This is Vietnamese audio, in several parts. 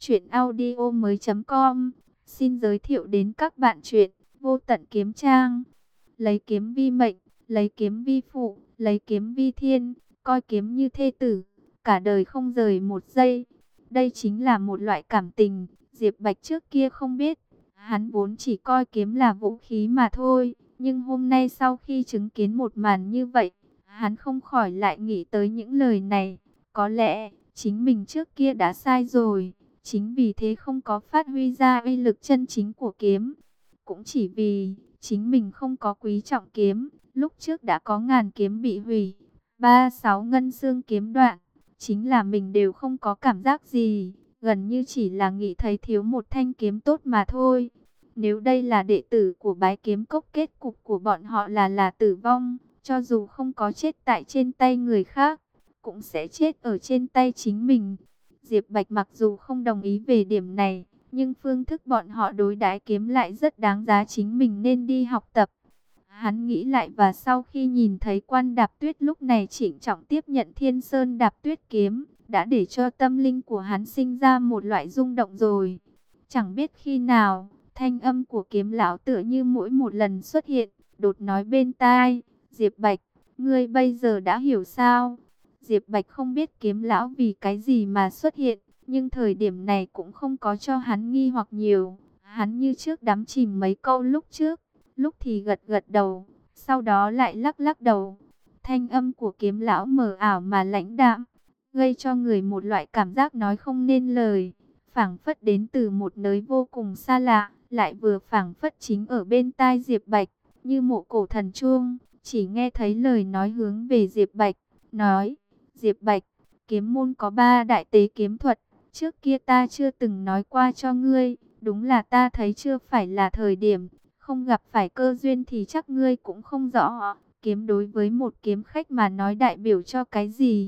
Truyệnaudiomoi.com xin giới thiệu đến các bạn truyện Vô Tận Kiếm Trang. Lấy kiếm vi mệnh, lấy kiếm vi phụ, lấy kiếm vi thiên, coi kiếm như thê tử, cả đời không rời một giây. Đây chính là một loại cảm tình, Diệp Bạch trước kia không biết. Hắn vốn chỉ coi kiếm là vũ khí mà thôi, nhưng hôm nay sau khi chứng kiến một màn như vậy, hắn không khỏi lại nghĩ tới những lời này. Có lẽ chính mình trước kia đã sai rồi, chính vì thế không có phát huy ra uy lực chân chính của kiếm. Cũng chỉ vì chính mình không có quý trọng kiếm, lúc trước đã có ngàn kiếm bị hủy, 36 ngân xương kiếm đoạn, chính là mình đều không có cảm giác gì, gần như chỉ là nghĩ thấy thiếu một thanh kiếm tốt mà thôi. Nếu đây là đệ tử của Bái Kiếm Cốc, kết cục của bọn họ là tử vong, cho dù không có chết tại trên tay người khác, cũng sẽ chết ở trên tay chính mình. Diệp Bạch mặc dù không đồng ý về điểm này, nhưng phương thức bọn họ đối đãi kiếm lại rất đáng giá chính mình nên đi học tập. Hắn nghĩ lại và sau khi nhìn thấy Quan Đạp Tuyết lúc này trịnh trọng tiếp nhận Thiên Sơn Đạp Tuyết kiếm, đã để cho tâm linh của hắn sinh ra một loại rung động rồi. Chẳng biết khi nào, thanh âm của kiếm lão tựa như mỗi một lần xuất hiện, đột nói bên tai, Diệp Bạch, ngươi bây giờ đã hiểu sao? Diệp Bạch không biết kiếm lão vì cái gì mà xuất hiện, nhưng thời điểm này cũng không có cho hắn nghi hoặc nhiều. Hắn như trước đắm chìm mấy câu lúc trước, lúc thì gật gật đầu, sau đó lại lắc lắc đầu. Thanh âm của kiếm lão mờ ảo mà lãnh đạm, gây cho người một loại cảm giác nói không nên lời, phảng phất đến từ một nơi vô cùng xa lạ, lại vừa phảng phất chính ở bên tai Diệp Bạch, như mộ cổ thần chuông. Chỉ nghe thấy lời nói hướng về Diệp Bạch, nói: Diệp Bạch, kiếm môn có 3 đại tế kiếm thuật, trước kia ta chưa từng nói qua cho ngươi, đúng là ta thấy chưa phải là thời điểm, không gặp phải cơ duyên thì chắc ngươi cũng không rõ, kiếm đối với một kiếm khách mà nói đại biểu cho cái gì.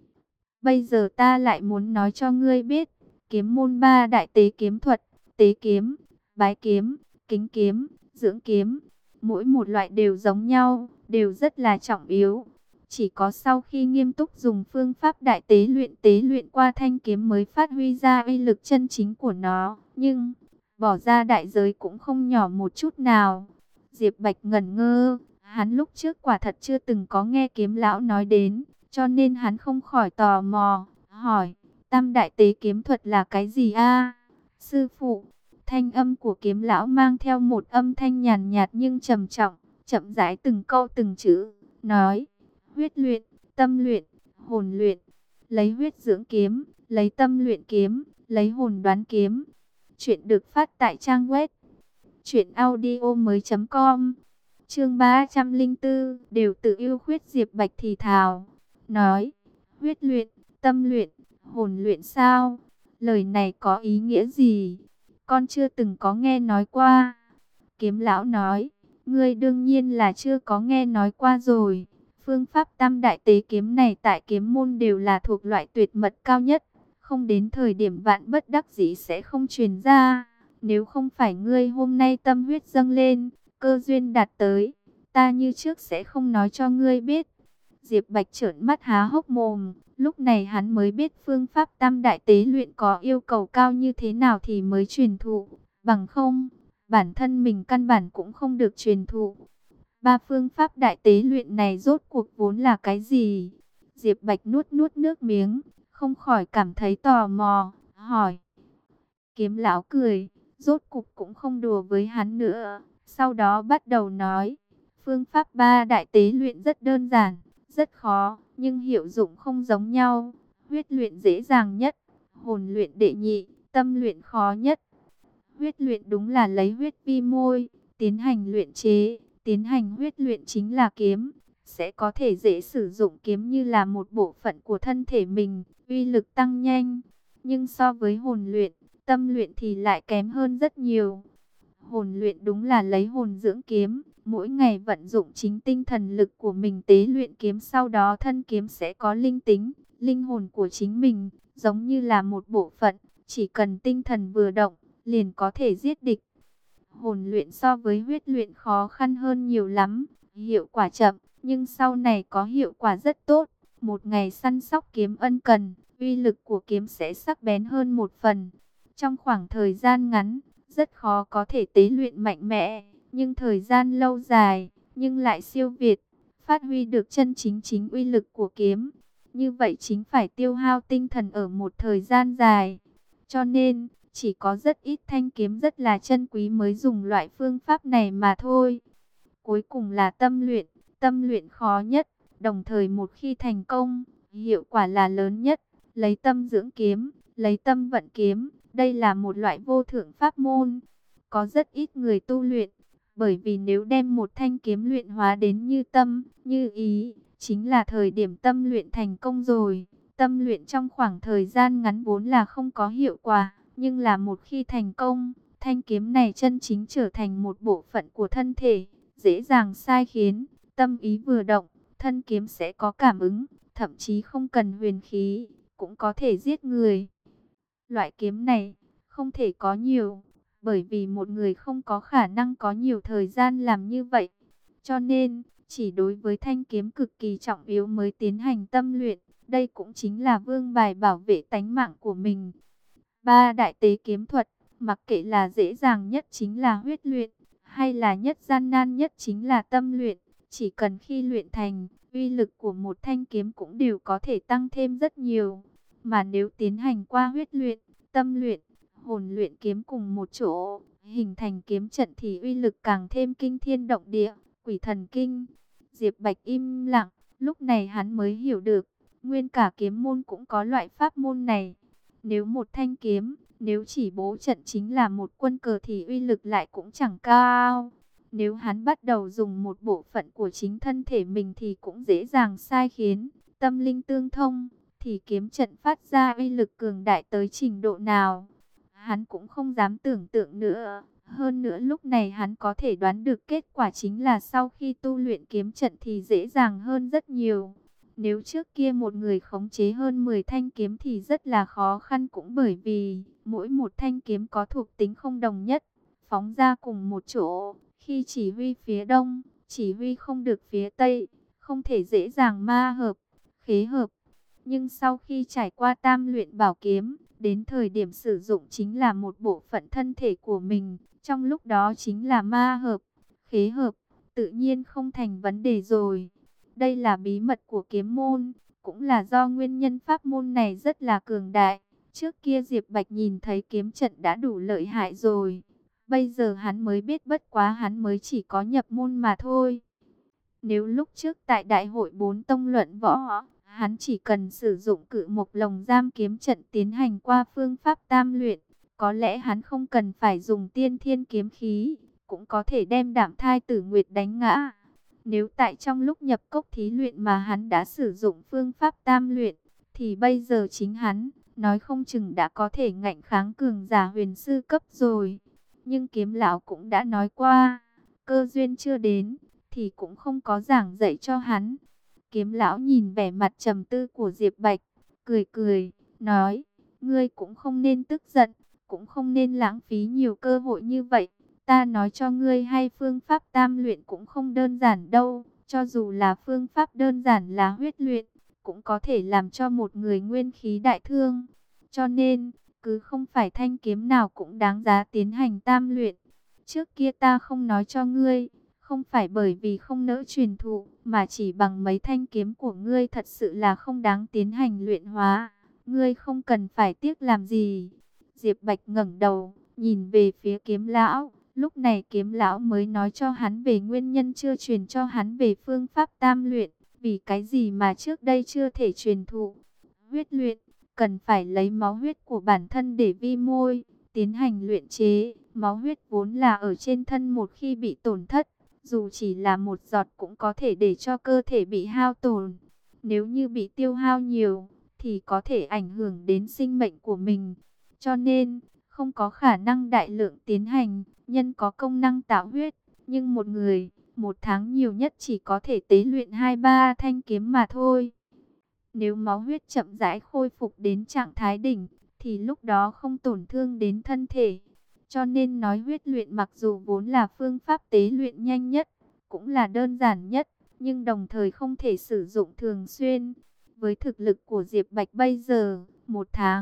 Bây giờ ta lại muốn nói cho ngươi biết, kiếm môn 3 đại tế kiếm thuật, tế kiếm, bái kiếm, kính kiếm, dưỡng kiếm, mỗi một loại đều giống nhau, đều rất là trọng yếu. Chỉ có sau khi nghiêm túc dùng phương pháp đại tế luyện qua thanh kiếm mới phát huy ra uy lực chân chính của nó, nhưng bỏ ra đại giới cũng không nhỏ một chút nào. Diệp Bạch ngẩn ngơ, hắn lúc trước quả thật chưa từng có nghe kiếm lão nói đến, cho nên hắn không khỏi tò mò, hỏi, tam đại tế kiếm thuật là cái gì a? Sư phụ, thanh âm của kiếm lão mang theo một âm thanh nhàn nhạt nhưng trầm trọng, chậm rãi từng câu từng chữ, nói, huyết luyện, tâm luyện, hồn luyện, lấy huyết dưỡng kiếm, lấy tâm luyện kiếm, lấy hồn đoán kiếm. Chuyện được phát tại trang web truyệnaudiomoi.com. Chương 304, đều tự yêu khuyết. Diệp Bạch thì thào, nói, huyết luyện, tâm luyện, hồn luyện sao? Lời này có ý nghĩa gì? Con chưa từng có nghe nói qua. Kiếm lão nói, ngươi đương nhiên là chưa có nghe nói qua rồi. Phương pháp tam đại tế kiếm này tại kiếm môn đều là thuộc loại tuyệt mật cao nhất, không đến thời điểm vạn bất đắc dĩ sẽ không truyền ra. Nếu không phải ngươi hôm nay tâm huyết dâng lên, cơ duyên đạt tới, ta như trước sẽ không nói cho ngươi biết. Diệp Bạch trợn mắt há hốc mồm, lúc này hắn mới biết phương pháp tam đại tế luyện có yêu cầu cao như thế nào thì mới truyền thụ, bằng không, bản thân mình căn bản cũng không được truyền thụ. 3 phương pháp đại tế luyện này rốt cuộc vốn là cái gì? Diệp Bạch nuốt nuốt nước miếng, không khỏi cảm thấy tò mò, hỏi. Kiếm lão cười, rốt cuộc cũng không đùa với hắn nữa, sau đó bắt đầu nói, phương pháp 3 đại tế luyện rất đơn giản, rất khó, nhưng hiệu dụng không giống nhau. Huyết luyện dễ dàng nhất, hồn luyện đệ nhị, tâm luyện khó nhất. Huyết luyện đúng là lấy huyết vi môi, tiến hành luyện chế, tiến hành huyết luyện chính là kiếm, sẽ có thể dễ sử dụng kiếm như là một bộ phận của thân thể mình, uy lực tăng nhanh. Nhưng so với hồn luyện, tâm luyện thì lại kém hơn rất nhiều. Hồn luyện đúng là lấy hồn dưỡng kiếm, mỗi ngày vận dụng chính tinh thần lực của mình tế luyện kiếm, sau đó thân kiếm sẽ có linh tính, linh hồn của chính mình, giống như là một bộ phận, chỉ cần tinh thần vừa động, liền có thể giết địch. Hồn luyện so với huyết luyện khó khăn hơn nhiều lắm, hiệu quả chậm, nhưng sau này có hiệu quả rất tốt. Một ngày săn sóc kiếm ân cần, uy lực của kiếm sẽ sắc bén hơn một phần. Trong khoảng thời gian ngắn, rất khó có thể tế luyện mạnh mẽ, nhưng thời gian lâu dài, nhưng lại siêu việt, phát huy được chân chính uy lực của kiếm. Như vậy chính phải tiêu hao tinh thần ở một thời gian dài. Cho nên, chỉ có rất ít thanh kiếm rất là chân quý mới dùng loại phương pháp này mà thôi. Cuối cùng là tâm luyện khó nhất, đồng thời một khi thành công, hiệu quả là lớn nhất. Lấy tâm dưỡng kiếm, lấy tâm vận kiếm, đây là một loại vô thượng pháp môn. Có rất ít người tu luyện, bởi vì nếu đem một thanh kiếm luyện hóa đến như tâm, như ý, chính là thời điểm tâm luyện thành công rồi. Tâm luyện trong khoảng thời gian ngắn vốn là không có hiệu quả, nhưng là một khi thành công, thanh kiếm này chân chính trở thành một bộ phận của thân thể, dễ dàng sai khiến, tâm ý vừa động, thân kiếm sẽ có cảm ứng, thậm chí không cần huyền khí, cũng có thể giết người. Loại kiếm này không thể có nhiều, bởi vì một người không có khả năng có nhiều thời gian làm như vậy. Cho nên, chỉ đối với thanh kiếm cực kỳ trọng yếu mới tiến hành tâm luyện, đây cũng chính là vương bài bảo vệ tánh mạng của mình. Ba đại tế kiếm thuật, mặc kệ là dễ dàng nhất chính là huyết luyện, hay là nhất gian nan nhất chính là tâm luyện. Chỉ cần khi luyện thành, uy lực của một thanh kiếm cũng đều có thể tăng thêm rất nhiều. Mà nếu tiến hành qua huyết luyện, tâm luyện, hồn luyện kiếm cùng một chỗ, hình thành kiếm trận thì uy lực càng thêm kinh thiên động địa, quỷ thần kinh. Diệp Bạch im lặng, lúc này hắn mới hiểu được, nguyên cả kiếm môn cũng có loại pháp môn này. Nếu một thanh kiếm, nếu chỉ bố trận chính là một quân cờ thì uy lực lại cũng chẳng cao. Nếu hắn bắt đầu dùng một bộ phận của chính thân thể mình thì cũng dễ dàng sai khiến, tâm linh tương thông, thì kiếm trận phát ra uy lực cường đại tới trình độ nào. Hắn cũng không dám tưởng tượng nữa. Hơn nữa lúc này hắn có thể đoán được kết quả chính là sau khi tu luyện kiếm trận thì dễ dàng hơn rất nhiều. Nếu trước kia một người khống chế hơn 10 thanh kiếm thì rất là khó khăn, cũng bởi vì mỗi một thanh kiếm có thuộc tính không đồng nhất. Phóng ra cùng một chỗ, khi chỉ huy phía đông, chỉ huy không được phía tây, không thể dễ dàng ma hợp, khế hợp. Nhưng sau khi trải qua tam luyện bảo kiếm, đến thời điểm sử dụng chính là một bộ phận thân thể của mình, trong lúc đó chính là ma hợp, khế hợp, tự nhiên không thành vấn đề rồi. Đây là bí mật của kiếm môn, cũng là do nguyên nhân pháp môn này rất là cường đại. Trước kia Diệp Bạch nhìn thấy kiếm trận đã đủ lợi hại rồi. Bây giờ hắn mới biết bất quá hắn mới chỉ có nhập môn mà thôi. Nếu lúc trước tại đại hội 4 tông luận võ, hắn chỉ cần sử dụng cự mộc lồng giam kiếm trận tiến hành qua phương pháp tam luyện, có lẽ hắn không cần phải dùng tiên thiên kiếm khí, cũng có thể đem Đạm Thai Tử Nguyệt đánh ngã. Nếu tại trong lúc nhập cốc thí luyện mà hắn đã sử dụng phương pháp tam luyện, thì bây giờ chính hắn, nói không chừng đã có thể ngạnh kháng cường giả huyền sư cấp rồi. Nhưng kiếm lão cũng đã nói qua, cơ duyên chưa đến, thì cũng không có giảng dạy cho hắn. Kiếm lão nhìn vẻ mặt trầm tư của Diệp Bạch, cười cười, nói, ngươi cũng không nên tức giận, cũng không nên lãng phí nhiều cơ hội như vậy. Ta nói cho ngươi hay, phương pháp tam luyện cũng không đơn giản đâu, cho dù là phương pháp đơn giản là huyết luyện, cũng có thể làm cho một người nguyên khí đại thương. Cho nên, cứ không phải thanh kiếm nào cũng đáng giá tiến hành tam luyện. Trước kia ta không nói cho ngươi, không phải bởi vì không nỡ truyền thụ, mà chỉ bằng mấy thanh kiếm của ngươi thật sự là không đáng tiến hành luyện hóa. Ngươi không cần phải tiếc làm gì. Diệp Bạch ngẩng đầu, nhìn về phía kiếm lão. Lúc này kiếm lão mới nói cho hắn về nguyên nhân chưa truyền cho hắn về phương pháp tam luyện. Vì cái gì mà trước đây chưa thể truyền thụ. Huyết luyện, cần phải lấy máu huyết của bản thân để vi môi, tiến hành luyện chế. Máu huyết vốn là ở trên thân, một khi bị tổn thất, dù chỉ là một giọt cũng có thể để cho cơ thể bị hao tổn. Nếu như bị tiêu hao nhiều, thì có thể ảnh hưởng đến sinh mệnh của mình. Cho nên, không có khả năng đại lượng tiến hành, nhân có công năng tạo huyết. Nhưng một người, một tháng nhiều nhất chỉ có thể tế luyện 2-3 thanh kiếm mà thôi. Nếu máu huyết chậm rãi khôi phục đến trạng thái đỉnh, thì lúc đó không tổn thương đến thân thể. Cho nên nói huyết luyện mặc dù vốn là phương pháp tế luyện nhanh nhất, cũng là đơn giản nhất, nhưng đồng thời không thể sử dụng thường xuyên. Với thực lực của Diệp Bạch bây giờ, một tháng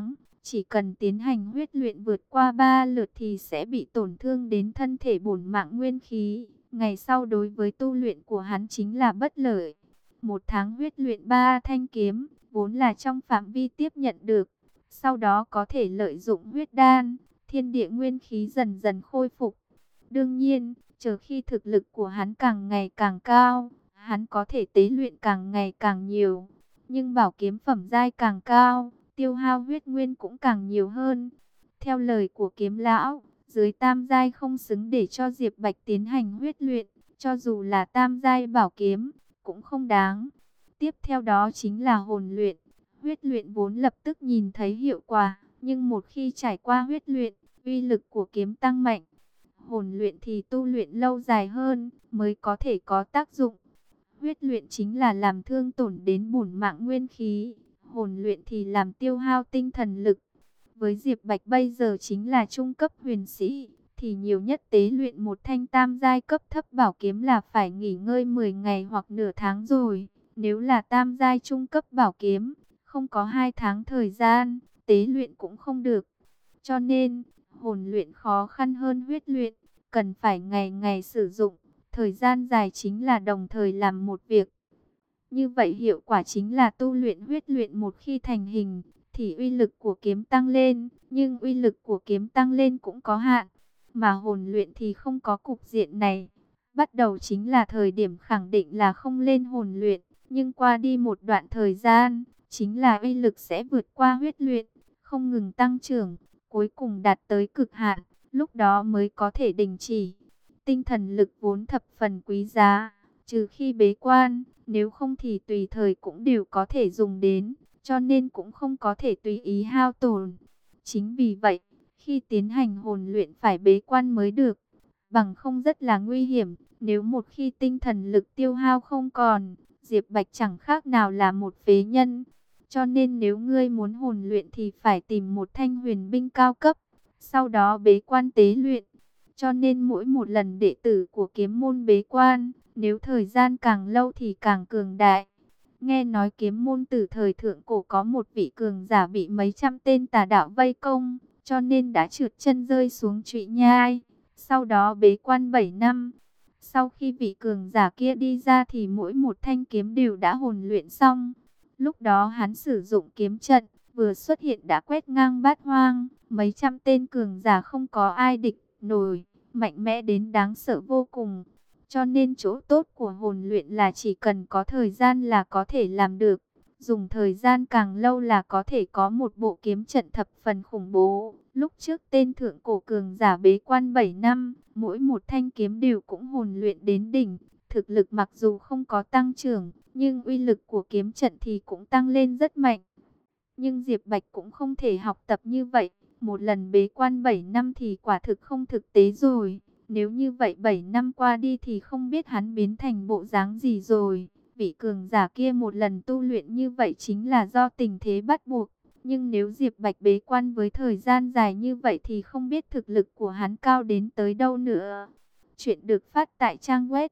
Chỉ cần tiến hành huyết luyện vượt qua 3 lượt thì sẽ bị tổn thương đến thân thể bổn mạng nguyên khí. Ngày sau đối với tu luyện của hắn chính là bất lợi. Một tháng huyết luyện 3 thanh kiếm, vốn là trong phạm vi tiếp nhận được. Sau đó có thể lợi dụng huyết đan, thiên địa nguyên khí dần dần khôi phục. Đương nhiên, chờ khi thực lực của hắn càng ngày càng cao, hắn có thể tế luyện càng ngày càng nhiều. Nhưng bảo kiếm phẩm giai càng cao, tiêu hao huyết nguyên cũng càng nhiều hơn. Theo lời của kiếm lão, dưới tam giai không xứng để cho Diệp Bạch tiến hành huyết luyện, cho dù là tam giai bảo kiếm, cũng không đáng. Tiếp theo đó chính là hồn luyện. Huyết luyện vốn lập tức nhìn thấy hiệu quả, nhưng một khi trải qua huyết luyện, uy lực của kiếm tăng mạnh. Hồn luyện thì tu luyện lâu dài hơn, mới có thể có tác dụng. Huyết luyện chính là làm thương tổn đến bổn mạng nguyên khí, hồn luyện thì làm tiêu hao tinh thần lực. Với Diệp Bạch bây giờ chính là trung cấp huyền sĩ, thì nhiều nhất tế luyện một thanh tam giai cấp thấp bảo kiếm là phải nghỉ ngơi 10 ngày hoặc nửa tháng rồi. Nếu là tam giai trung cấp bảo kiếm, không có 2 tháng thời gian, tế luyện cũng không được. Cho nên, hồn luyện khó khăn hơn huyết luyện, cần phải ngày ngày sử dụng, thời gian dài chính là đồng thời làm một việc. Như vậy hiệu quả chính là tu luyện huyết luyện một khi thành hình, thì uy lực của kiếm tăng lên, nhưng uy lực của kiếm tăng lên cũng có hạn, mà hồn luyện thì không có cục diện này. Bắt đầu chính là thời điểm khẳng định là không lên hồn luyện, nhưng qua đi một đoạn thời gian, chính là uy lực sẽ vượt qua huyết luyện, không ngừng tăng trưởng, cuối cùng đạt tới cực hạn, lúc đó mới có thể đình chỉ. Tinh thần lực vốn thập phần quý giá, trừ khi bế quan, nếu không thì tùy thời cũng đều có thể dùng đến, cho nên cũng không có thể tùy ý hao tổn. Chính vì vậy, khi tiến hành hồn luyện phải bế quan mới được, bằng không rất là nguy hiểm. Nếu một khi tinh thần lực tiêu hao không còn, Diệp Bạch chẳng khác nào là một phế nhân. Cho nên nếu ngươi muốn hồn luyện thì phải tìm một thanh huyền binh cao cấp, sau đó bế quan tế luyện. Cho nên mỗi một lần đệ tử của kiếm môn bế quan, nếu thời gian càng lâu thì càng cường đại. Nghe nói kiếm môn từ thời thượng cổ có một vị cường giả bị mấy trăm tên tà đạo vây công, cho nên đã trượt chân rơi xuống trụy nhai. Sau đó bế quan 7 năm. Sau khi vị cường giả kia đi ra thì mỗi một thanh kiếm đều đã hồn luyện xong. Lúc đó hắn sử dụng kiếm trận, vừa xuất hiện đã quét ngang bát hoang. Mấy trăm tên cường giả không có ai địch nổi, mạnh mẽ đến đáng sợ vô cùng. Cho nên chỗ tốt của hồn luyện là chỉ cần có thời gian là có thể làm được. Dùng thời gian càng lâu là có thể có một bộ kiếm trận thập phần khủng bố. Lúc trước tên thượng cổ cường giả bế quan 7 năm, mỗi một thanh kiếm đều cũng hồn luyện đến đỉnh. Thực lực mặc dù không có tăng trưởng, nhưng uy lực của kiếm trận thì cũng tăng lên rất mạnh. Nhưng Diệp Bạch cũng không thể học tập như vậy. Một lần bế quan 7 năm thì quả thực không thực tế rồi. Nếu như vậy 7 năm qua đi thì không biết hắn biến thành bộ dáng gì rồi. Vị cường giả kia một lần tu luyện như vậy chính là do tình thế bắt buộc. Nhưng nếu Diệp Bạch bế quan với thời gian dài như vậy thì không biết thực lực của hắn cao đến tới đâu nữa. Chuyện được phát tại trang web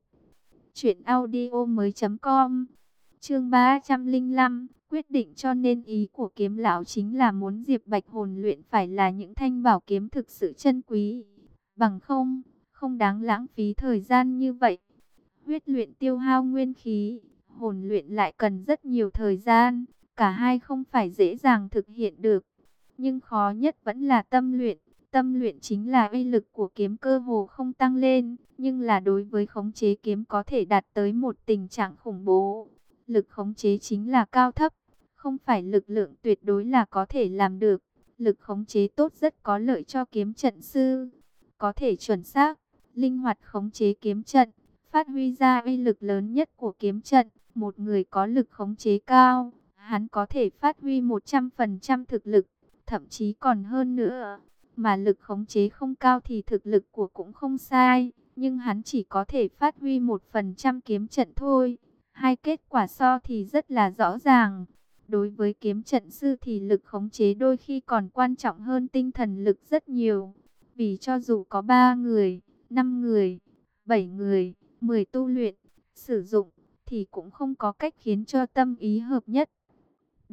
truyệnaudiomoi.com. Chương 305, quyết định. Cho nên ý của kiếm lão chính là muốn Diệp Bạch hồn luyện phải là những thanh bảo kiếm thực sự chân quý. Bằng không đáng lãng phí thời gian như vậy. Huyết luyện tiêu hao nguyên khí, hồn luyện lại cần rất nhiều thời gian. Cả hai không phải dễ dàng thực hiện được. Nhưng khó nhất vẫn là tâm luyện. Tâm luyện chính là uy lực của kiếm cơ hồ không tăng lên, nhưng là đối với khống chế kiếm có thể đạt tới một tình trạng khủng bố. Lực khống chế chính là cao thấp, không phải lực lượng tuyệt đối là có thể làm được. Lực khống chế tốt rất có lợi cho kiếm trận sư, có thể chuẩn xác, linh hoạt khống chế kiếm trận, phát huy ra uy lực lớn nhất của kiếm trận. Một người có lực khống chế cao, hắn có thể phát huy 100% thực lực, thậm chí còn hơn nữa. Mà lực khống chế không cao thì thực lực của cũng không sai, nhưng hắn chỉ có thể phát huy 1% kiếm trận thôi. Hai kết quả so thì rất là rõ ràng. Đối với kiếm trận sư thì lực khống chế đôi khi còn quan trọng hơn tinh thần lực rất nhiều. Vì cho dù có 3 người, 5 người, 7 người, 10 tu luyện, sử dụng, thì cũng không có cách khiến cho tâm ý hợp nhất.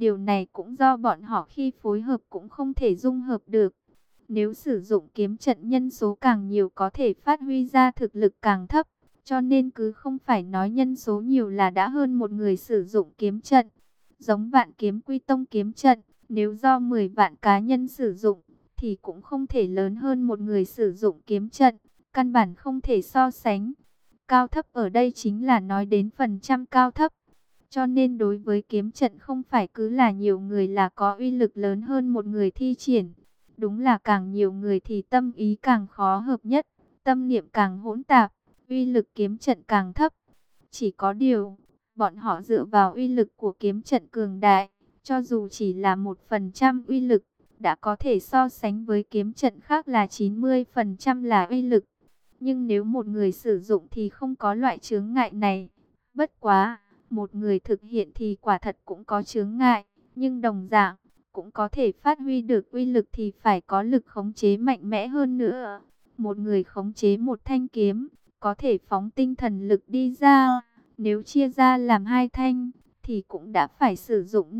Điều này cũng do bọn họ khi phối hợp cũng không thể dung hợp được. Nếu sử dụng kiếm trận nhân số càng nhiều có thể phát huy ra thực lực càng thấp. Cho nên cứ không phải nói nhân số nhiều là đã hơn một người sử dụng kiếm trận. Giống Vạn Kiếm Quy Tông kiếm trận, nếu do 10 vạn cá nhân sử dụng, thì cũng không thể lớn hơn một người sử dụng kiếm trận. Căn bản không thể so sánh. Cao thấp ở đây chính là nói đến phần trăm cao thấp. Cho nên đối với kiếm trận không phải cứ là nhiều người là có uy lực lớn hơn một người thi triển. Đúng là càng nhiều người thì tâm ý càng khó hợp nhất, tâm niệm càng hỗn tạp, uy lực kiếm trận càng thấp. Chỉ có điều, bọn họ dựa vào uy lực của kiếm trận cường đại, cho dù chỉ là 1% uy lực, đã có thể so sánh với kiếm trận khác là 90% là uy lực. Nhưng nếu một người sử dụng thì không có loại chướng ngại này. Bất quá, một người thực hiện thì quả thật cũng có chướng ngại, nhưng đồng dạng cũng có thể phát huy được uy lực thì phải có lực khống chế mạnh mẽ hơn nữa. Một người khống chế một thanh kiếm, có thể phóng tinh thần lực đi ra. Nếu chia ra làm hai thanh, thì cũng đã phải sử dụng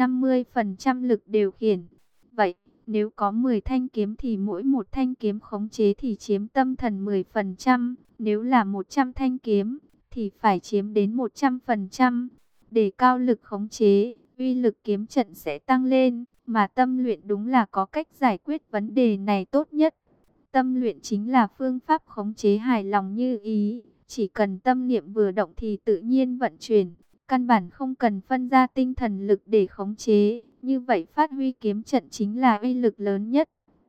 50% lực điều khiển. Vậy, nếu có 10 thanh kiếm thì mỗi một thanh kiếm khống chế thì chiếm tâm thần 10%. Nếu là 100 thanh kiếm, thì phải chiếm đến 100%. Để cao lực khống chế, uy lực kiếm trận sẽ tăng lên. Mà tâm luyện đúng là có cách giải quyết vấn đề này tốt nhất. Tâm luyện chính là phương pháp khống chế hài lòng như ý. Chỉ cần tâm niệm vừa động thì tự nhiên vận chuyển. Căn bản không cần phân ra tinh thần lực để khống chế. Như vậy phát huy kiếm trận chính là uy lực lớn nhất.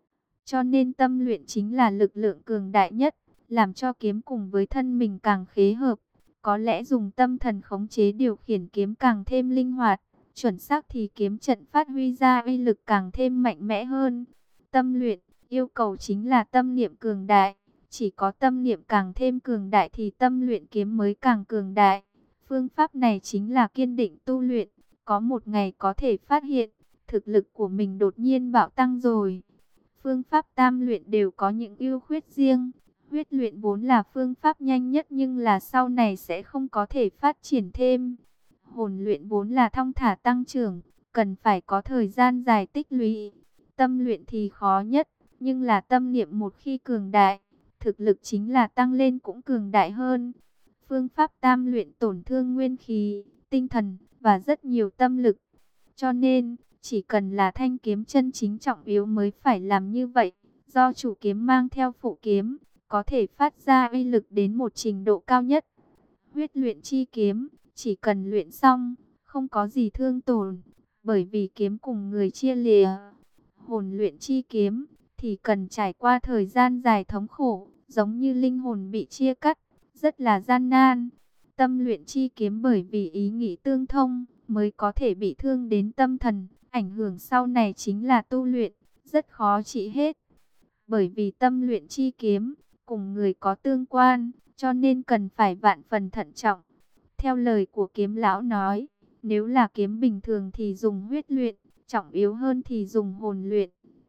Cho nên tâm luyện chính là lực lượng cường đại nhất. Làm cho kiếm cùng với thân mình càng khế hợp. Có lẽ dùng tâm thần khống chế điều khiển kiếm càng thêm linh hoạt. Chuẩn xác thì kiếm trận phát huy ra uy lực càng thêm mạnh mẽ hơn. Tâm luyện, yêu cầu chính là tâm niệm cường đại. Chỉ có tâm niệm càng thêm cường đại thì tâm luyện kiếm mới càng cường đại. Phương pháp này chính là kiên định tu luyện. Có một ngày có thể phát hiện, thực lực của mình đột nhiên bạo tăng rồi. Phương pháp tam luyện đều có những ưu khuyết riêng. Huyết luyện vốn là phương pháp nhanh nhất nhưng là sau này sẽ không có thể phát triển thêm. Hồn luyện vốn là thong thả tăng trưởng, cần phải có thời gian dài tích lũy. Tâm luyện thì khó nhất, nhưng là tâm niệm một khi cường đại, thực lực chính là tăng lên cũng cường đại hơn. Phương pháp tam luyện tổn thương nguyên khí, tinh thần và rất nhiều tâm lực. Cho nên, chỉ cần là thanh kiếm chân chính trọng yếu mới phải làm như vậy. Do chủ kiếm mang theo phụ kiếm, có thể phát ra uy lực đến một trình độ cao nhất. Huyết luyện chi kiếm, chỉ cần luyện xong, không có gì thương tổn, bởi vì kiếm cùng người chia lìa. Hồn luyện chi kiếm, thì cần trải qua thời gian dài thống khổ, giống như linh hồn bị chia cắt, rất là gian nan. Tâm luyện chi kiếm bởi vì ý nghĩ tương thông, mới có thể bị thương đến tâm thần, ảnh hưởng sau này chính là tu luyện, rất khó trị hết. Bởi vì tâm luyện chi kiếm, cùng người có tương quan, cho nên cần phải vạn phần thận trọng. Theo lời của kiếm lão nói, nếu là kiếm bình thường thì dùng huyết luyện, trọng yếu hơn thì dùng hồn luyện.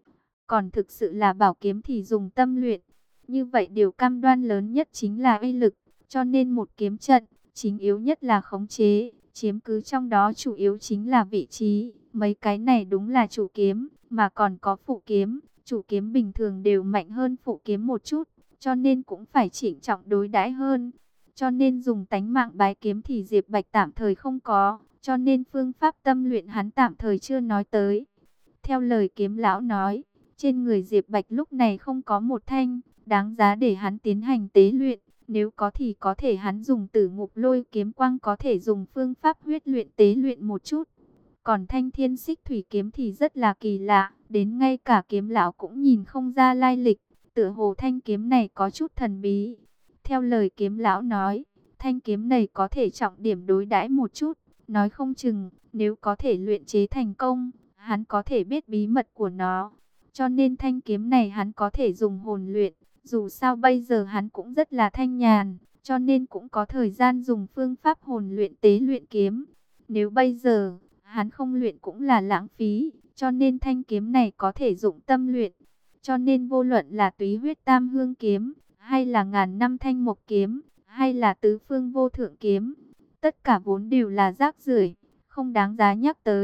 Còn thực sự là bảo kiếm thì dùng tâm luyện. Như vậy điều cam đoan lớn nhất chính là uy lực, cho nên một kiếm trận, chính yếu nhất là khống chế, chiếm cứ trong đó chủ yếu chính là vị trí. Mấy cái này đúng là chủ kiếm, mà còn có phụ kiếm, chủ kiếm bình thường đều mạnh hơn phụ kiếm một chút, cho nên cũng phải chỉnh trọng đối đãi hơn. Cho nên dùng tánh mạng bái kiếm thì Diệp Bạch tạm thời không có, cho nên phương pháp tâm luyện hắn tạm thời chưa nói tới. Theo lời kiếm lão nói, trên người Diệp Bạch lúc này không có một thanh, đáng giá để hắn tiến hành tế luyện. Nếu có thì có thể hắn dùng Tử Ngục Lôi kiếm quang, có thể dùng phương pháp huyết luyện tế luyện một chút. Còn thanh Thiên Xích Thủy kiếm thì rất là kỳ lạ, đến ngay cả kiếm lão cũng nhìn không ra lai lịch, tựa hồ thanh kiếm này có chút thần bí. Theo lời kiếm lão nói, thanh kiếm này có thể trọng điểm đối đãi một chút, nói không chừng nếu có thể luyện chế thành công, hắn có thể biết bí mật của nó. Cho nên thanh kiếm này hắn có thể dùng hồn luyện, dù sao bây giờ hắn cũng rất là thanh nhàn, cho nên cũng có thời gian dùng phương pháp hồn luyện tế luyện kiếm. Nếu bây giờ hắn không luyện cũng là lãng phí, cho nên thanh kiếm này có thể dụng tâm luyện. Cho nên vô luận là Túy Huyết Tam Hương kiếm, hay là Ngàn Năm Thanh Mộc kiếm, hay là Tứ Phương Vô Thượng kiếm, tất cả vốn đều là rác rưởi, không đáng giá nhắc tới.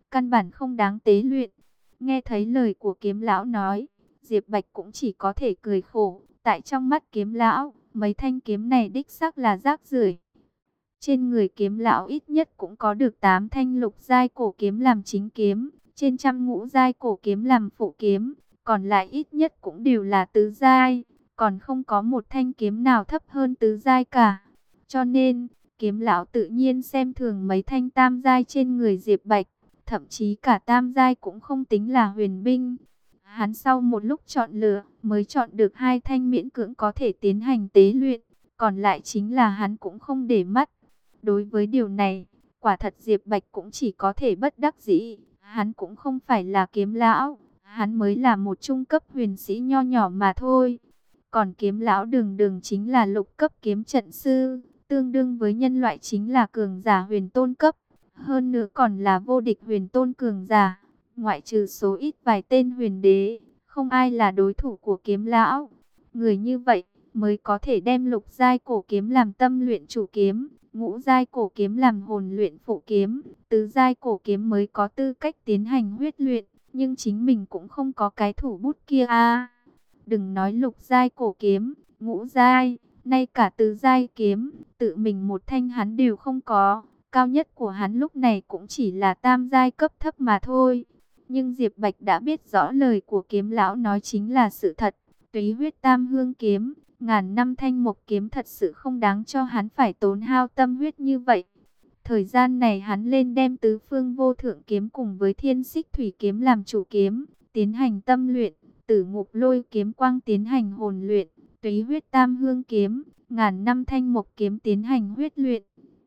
căn bản không đáng tế luyện. Nghe thấy lời của Kiếm lão nói, Diệp Bạch cũng chỉ có thể cười khổ. Tại trong mắt Kiếm lão, mấy thanh kiếm này đích xác là rác rưởi. Trên người Kiếm lão ít nhất cũng có được 8 thanh lục giai cổ kiếm làm chính kiếm, trên trăm ngũ giai cổ kiếm làm phụ kiếm, còn lại ít nhất cũng đều là tứ giai, còn không có một thanh kiếm nào thấp hơn tứ giai cả. Cho nên, Kiếm lão tự nhiên xem thường mấy thanh tam giai trên người Diệp Bạch, thậm chí cả tam giai cũng không tính là huyền binh. Hắn sau một lúc chọn lựa, mới chọn được 2 thanh miễn cưỡng có thể tiến hành tế luyện, còn lại chính là hắn cũng không để mắt. Đối với điều này, quả thật Diệp Bạch cũng chỉ có thể bất đắc dĩ, hắn cũng không phải là Kiếm lão, hắn mới là một trung cấp huyền sĩ nho nhỏ mà thôi. Còn Kiếm lão đường đường chính là lục cấp kiếm trận sư, tương đương với nhân loại chính là cường giả huyền tôn cấp, hơn nữa còn là vô địch huyền tôn cường giả, ngoại trừ số ít vài tên huyền đế, không ai là đối thủ của Kiếm lão. Người như vậy mới có thể đem lục giai cổ kiếm làm tâm luyện chủ kiếm, ngũ giai cổ kiếm làm hồn luyện phụ kiếm, tứ giai cổ kiếm mới có tư cách tiến hành huyết luyện, nhưng chính mình cũng không có cái thủ bút kia a. Đừng nói lục giai cổ kiếm, ngũ giai, nay cả tứ giai kiếm, tự mình một thanh hắn đều không có, cao nhất của hắn lúc này cũng chỉ là tam giai cấp thấp mà thôi. Nhưng Diệp Bạch đã biết rõ lời của Kiếm lão nói chính là sự thật, Túy huyết tam hương kiếm, ngàn năm thanh mộc kiếm thật sự không đáng cho hắn phải tốn hao tâm huyết như vậy. Thời gian này hắn lên đem tứ phương vô thượng kiếm cùng với thiên xích thủy kiếm làm chủ kiếm, tiến hành tâm luyện, tử ngục lôi kiếm quang tiến hành hồn luyện, túy huyết tam hương kiếm, ngàn năm thanh mộc kiếm tiến hành huyết luyện.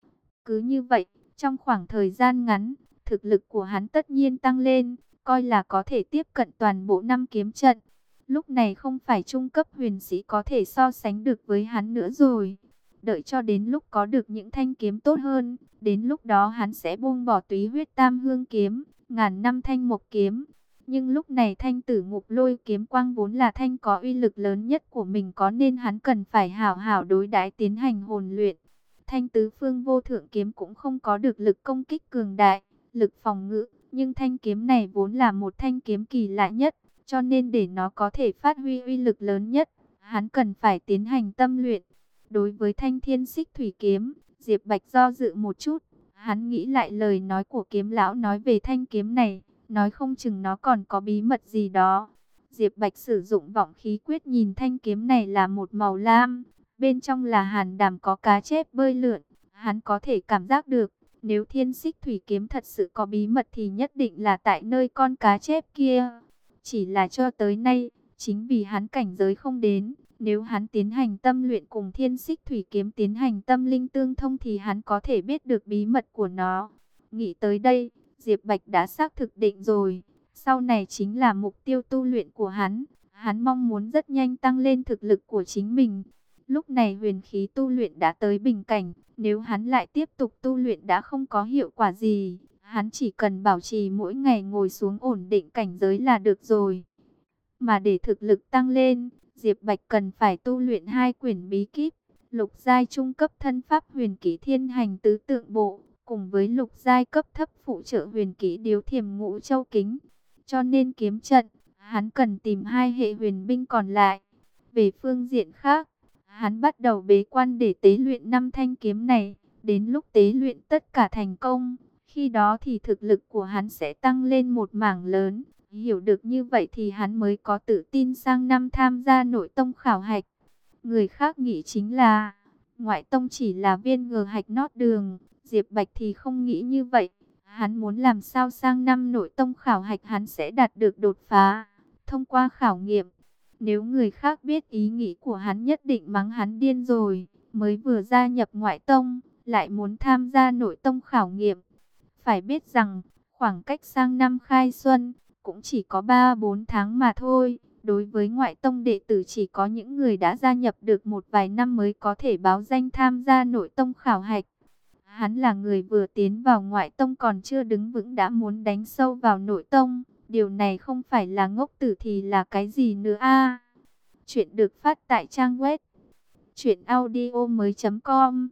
Cứ như vậy, trong khoảng thời gian ngắn, thực lực của hắn tất nhiên tăng lên, coi là có thể tiếp cận toàn bộ 5 kiếm trận. Lúc này không phải trung cấp huyền sĩ có thể so sánh được với hắn nữa rồi. Đợi cho đến lúc có được những thanh kiếm tốt hơn, đến lúc đó hắn sẽ buông bỏ túy huyết tam hương kiếm, ngàn năm thanh mộc kiếm. Nhưng lúc này thanh tử ngục lôi kiếm quang vốn là thanh có uy lực lớn nhất của mình, có nên hắn cần phải hảo hảo đối đãi tiến hành hồn luyện. Thanh tứ phương vô thượng kiếm cũng không có được lực công kích cường đại, lực phòng ngự, nhưng thanh kiếm này vốn là một thanh kiếm kỳ lạ nhất. Cho nên để nó có thể phát huy uy lực lớn nhất, hắn cần phải tiến hành tâm luyện. Đối với thanh thiên xích thủy kiếm, Diệp Bạch do dự một chút. Hắn nghĩ lại lời nói của Kiếm lão nói về thanh kiếm này, nói không chừng nó còn có bí mật gì đó. Diệp Bạch sử dụng vọng khí quyết nhìn thanh kiếm này là một màu lam, bên trong là hàn đàm có cá chép bơi lượn. Hắn có thể cảm giác được, nếu thiên xích thủy kiếm thật sự có bí mật thì nhất định là tại nơi con cá chép kia. Chỉ là cho tới nay, chính vì hắn cảnh giới không đến, nếu hắn tiến hành tâm luyện cùng thiên xích thủy kiếm tiến hành tâm linh tương thông thì hắn có thể biết được bí mật của nó. Nghĩ tới đây, Diệp Bạch đã xác thực định rồi, sau này chính là mục tiêu tu luyện của hắn. Hắn mong muốn rất nhanh tăng lên thực lực của chính mình. Lúc này huyền khí tu luyện đã tới bình cảnh, nếu hắn lại tiếp tục tu luyện đã không có hiệu quả gì. Hắn chỉ cần bảo trì mỗi ngày ngồi xuống ổn định cảnh giới là được rồi. Mà để thực lực tăng lên, Diệp Bạch cần phải tu luyện 2 quyển bí kíp, lục giai trung cấp thân pháp huyền kỹ thiên hành tứ tượng bộ, cùng với lục giai cấp thấp phụ trợ huyền kỹ điếu thiềm ngũ châu kính. Cho nên kiếm trận, hắn cần tìm 2 hệ huyền binh còn lại. Về phương diện khác, hắn bắt đầu bế quan để tế luyện 5 thanh kiếm này, đến lúc tế luyện tất cả thành công. Khi đó thì thực lực của hắn sẽ tăng lên một mảng lớn. Hiểu được như vậy thì hắn mới có tự tin sang năm tham gia nội tông khảo hạch. Người khác nghĩ chính là ngoại tông chỉ là viên ngờ hạch nót đường. Diệp Bạch thì không nghĩ như vậy. Hắn muốn làm sao sang năm nội tông khảo hạch hắn sẽ đạt được đột phá. Thông qua khảo nghiệm, nếu người khác biết ý nghĩ của hắn nhất định mắng hắn điên rồi. Mới vừa gia nhập ngoại tông, lại muốn tham gia nội tông khảo nghiệm. Phải biết rằng, khoảng cách sang năm khai xuân, cũng chỉ có 3-4 tháng mà thôi. Đối với ngoại tông đệ tử chỉ có những người đã gia nhập được một vài năm mới có thể báo danh tham gia nội tông khảo hạch. Hắn là người vừa tiến vào ngoại tông còn chưa đứng vững đã muốn đánh sâu vào nội tông. Điều này không phải là ngốc tử thì là cái gì nữa a? Chuyện được phát tại trang web truyệnaudiomoi.com.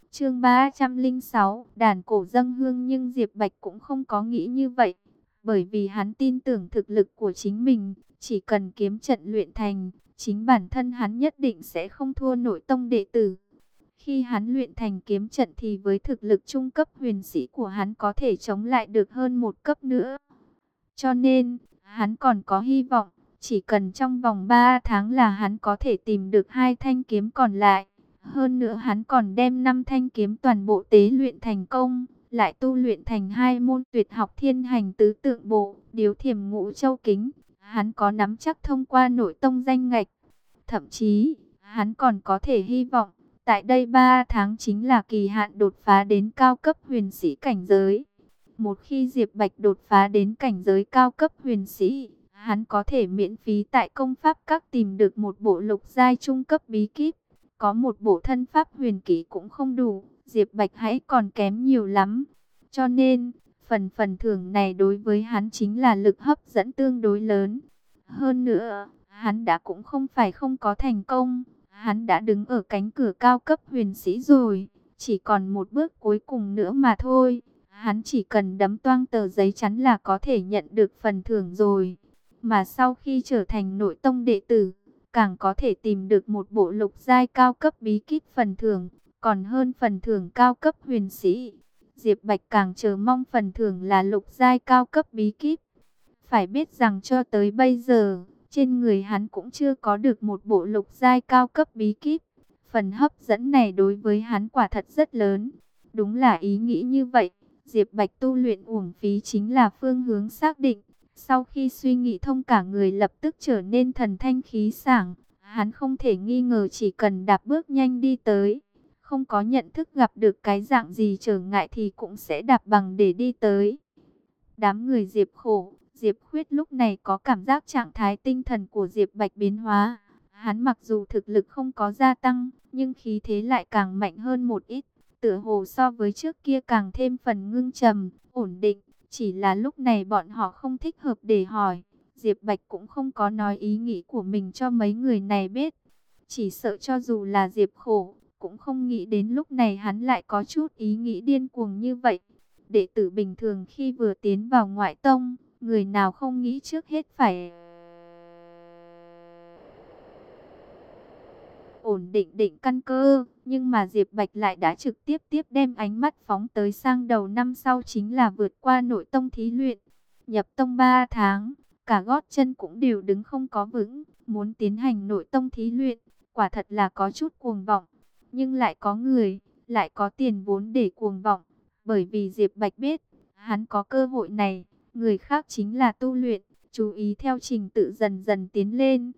Chương 306, đàn cổ dâng hương. Nhưng Diệp Bạch cũng không có nghĩ như vậy, bởi vì hắn tin tưởng thực lực của chính mình, chỉ cần kiếm trận luyện thành, chính bản thân hắn nhất định sẽ không thua nổi tông đệ tử. Khi hắn luyện thành kiếm trận thì với thực lực trung cấp huyền sĩ của hắn có thể chống lại được hơn một cấp nữa. Cho nên, hắn còn có hy vọng, chỉ cần trong vòng 3 tháng là hắn có thể tìm được 2 thanh kiếm còn lại. Hơn nữa hắn còn đem 5 thanh kiếm toàn bộ tế luyện thành công, lại tu luyện thành 2 môn tuyệt học thiên hành tứ tượng bộ, điếu thiểm ngũ châu kính. Hắn có nắm chắc thông qua nội tông danh ngạch. Thậm chí, hắn còn có thể hy vọng, tại đây 3 tháng chính là kỳ hạn đột phá đến cao cấp huyền sĩ cảnh giới. Một khi Diệp Bạch đột phá đến cảnh giới cao cấp huyền sĩ, hắn có thể miễn phí tại công pháp các tìm được một bộ lục giai trung cấp bí kíp. Có một bộ thân pháp huyền kỹ cũng không đủ, Diệp Bạch hãy còn kém nhiều lắm. Cho nên, phần thưởng này đối với hắn chính là lực hấp dẫn tương đối lớn. Hơn nữa, hắn đã cũng không phải không có thành công, hắn đã đứng ở cánh cửa cao cấp huyền sĩ rồi, chỉ còn một bước cuối cùng nữa mà thôi. Hắn chỉ cần đấm toang tờ giấy chắn là có thể nhận được phần thưởng rồi. Mà sau khi trở thành nội tông đệ tử, càng có thể tìm được một bộ lục giai cao cấp bí kíp phần thưởng, còn hơn phần thưởng cao cấp huyền sĩ. Diệp Bạch càng chờ mong phần thưởng là lục giai cao cấp bí kíp. Phải biết rằng cho tới bây giờ, trên người hắn cũng chưa có được một bộ lục giai cao cấp bí kíp. Phần hấp dẫn này đối với hắn quả thật rất lớn. Đúng là ý nghĩ như vậy, Diệp Bạch tu luyện uổng phí chính là phương hướng xác định. Sau khi suy nghĩ thông, cả người lập tức trở nên thần thanh khí sảng. Hắn không thể nghi ngờ chỉ cần đạp bước nhanh đi tới, không có nhận thức gặp được cái dạng gì trở ngại thì cũng sẽ đạp bằng để đi tới. Đám người Diệp Khổ, Diệp Khuyết lúc này có cảm giác trạng thái tinh thần của Diệp Bạch biến hóa. Hắn mặc dù thực lực không có gia tăng, nhưng khí thế lại càng mạnh hơn một ít. Tựa hồ so với trước kia càng thêm phần ngưng trầm, ổn định. Chỉ là lúc này bọn họ không thích hợp để hỏi. Diệp Bạch cũng không có nói ý nghĩ của mình cho mấy người này biết. Chỉ sợ cho dù là Diệp Khổ, cũng không nghĩ đến lúc này hắn lại có chút ý nghĩ điên cuồng như vậy. Đệ tử bình thường khi vừa tiến vào ngoại tông, người nào không nghĩ trước hết phải ổn định định căn cơ, nhưng mà Diệp Bạch lại đã trực tiếp đem ánh mắt phóng tới sang đầu năm sau, chính là vượt qua nội tông thí luyện. Nhập tông 3 tháng, cả gót chân cũng đều đứng không có vững, muốn tiến hành nội tông thí luyện, quả thật là có chút cuồng vọng, nhưng lại có người, lại có tiền vốn để cuồng vọng, bởi vì Diệp Bạch biết, hắn có cơ hội này, người khác chính là tu luyện, chú ý theo trình tự dần dần tiến lên.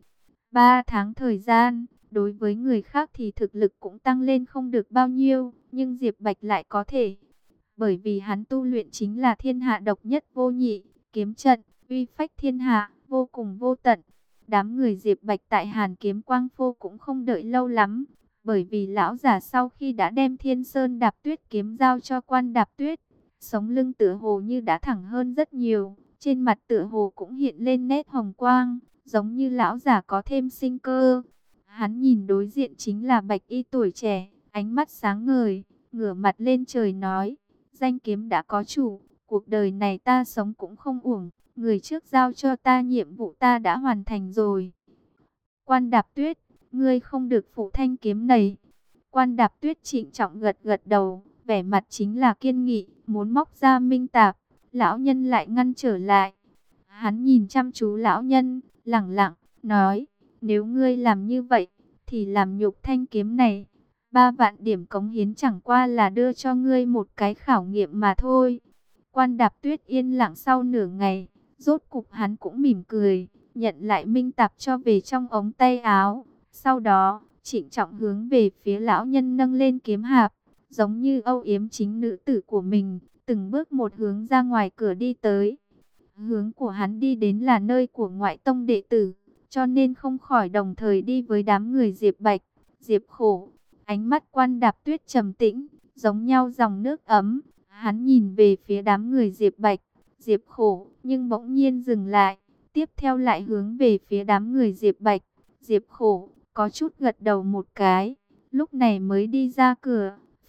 3 tháng thời gian, đối với người khác thì thực lực cũng tăng lên không được bao nhiêu, nhưng Diệp Bạch lại có thể. Bởi vì hắn tu luyện chính là thiên hạ độc nhất vô nhị, kiếm trận, uy phách thiên hạ, vô cùng vô tận. Đám người Diệp Bạch tại Hàn Kiếm Quang Phô cũng không đợi lâu lắm, bởi vì lão giả sau khi đã đem Thiên Sơn Đạp Tuyết kiếm giao cho Quan Đạp Tuyết, sống lưng tựa hồ như đã thẳng hơn rất nhiều, trên mặt tựa hồ cũng hiện lên nét hồng quang, giống như lão giả có thêm sinh cơ. Hắn nhìn đối diện chính là Bạch Y tuổi trẻ, ánh mắt sáng ngời, ngửa mặt lên trời nói: danh kiếm đã có chủ, cuộc đời này ta sống cũng không uổng, người trước giao cho ta nhiệm vụ ta đã hoàn thành rồi. Quan Đạp Tuyết, ngươi không được phụ thanh kiếm này. Quan Đạp Tuyết trịnh trọng gật gật đầu, vẻ mặt chính là kiên nghị, muốn móc ra minh tạp, lão nhân lại ngăn trở lại. Hắn nhìn chăm chú lão nhân, lẳng lặng, nói: nếu ngươi làm như vậy, thì làm nhục thanh kiếm này. 3 vạn điểm cống hiến chẳng qua là đưa cho ngươi một cái khảo nghiệm mà thôi. Quan Đạp Tuyết yên lặng sau nửa ngày, rốt cục hắn cũng mỉm cười, nhận lại minh tạp cho về trong ống tay áo. Sau đó, trịnh trọng hướng về phía lão nhân nâng lên kiếm hạp, giống như âu yếm chính nữ tử của mình, từng bước một hướng ra ngoài cửa đi tới. Hướng của hắn đi đến là nơi của ngoại tông đệ tử, cho nên không khỏi đồng thời đi với đám người Diệp Bạch, Diệp Khổ. Ánh mắt Quan Đạp Tuyết trầm tĩnh, giống nhau dòng nước ấm. Hắn nhìn về phía đám người Diệp Bạch, Diệp Khổ, nhưng bỗng nhiên dừng lại. Tiếp theo lại hướng về phía đám người Diệp Bạch, Diệp Khổ, có chút gật đầu một cái. Lúc này mới đi ra cửa.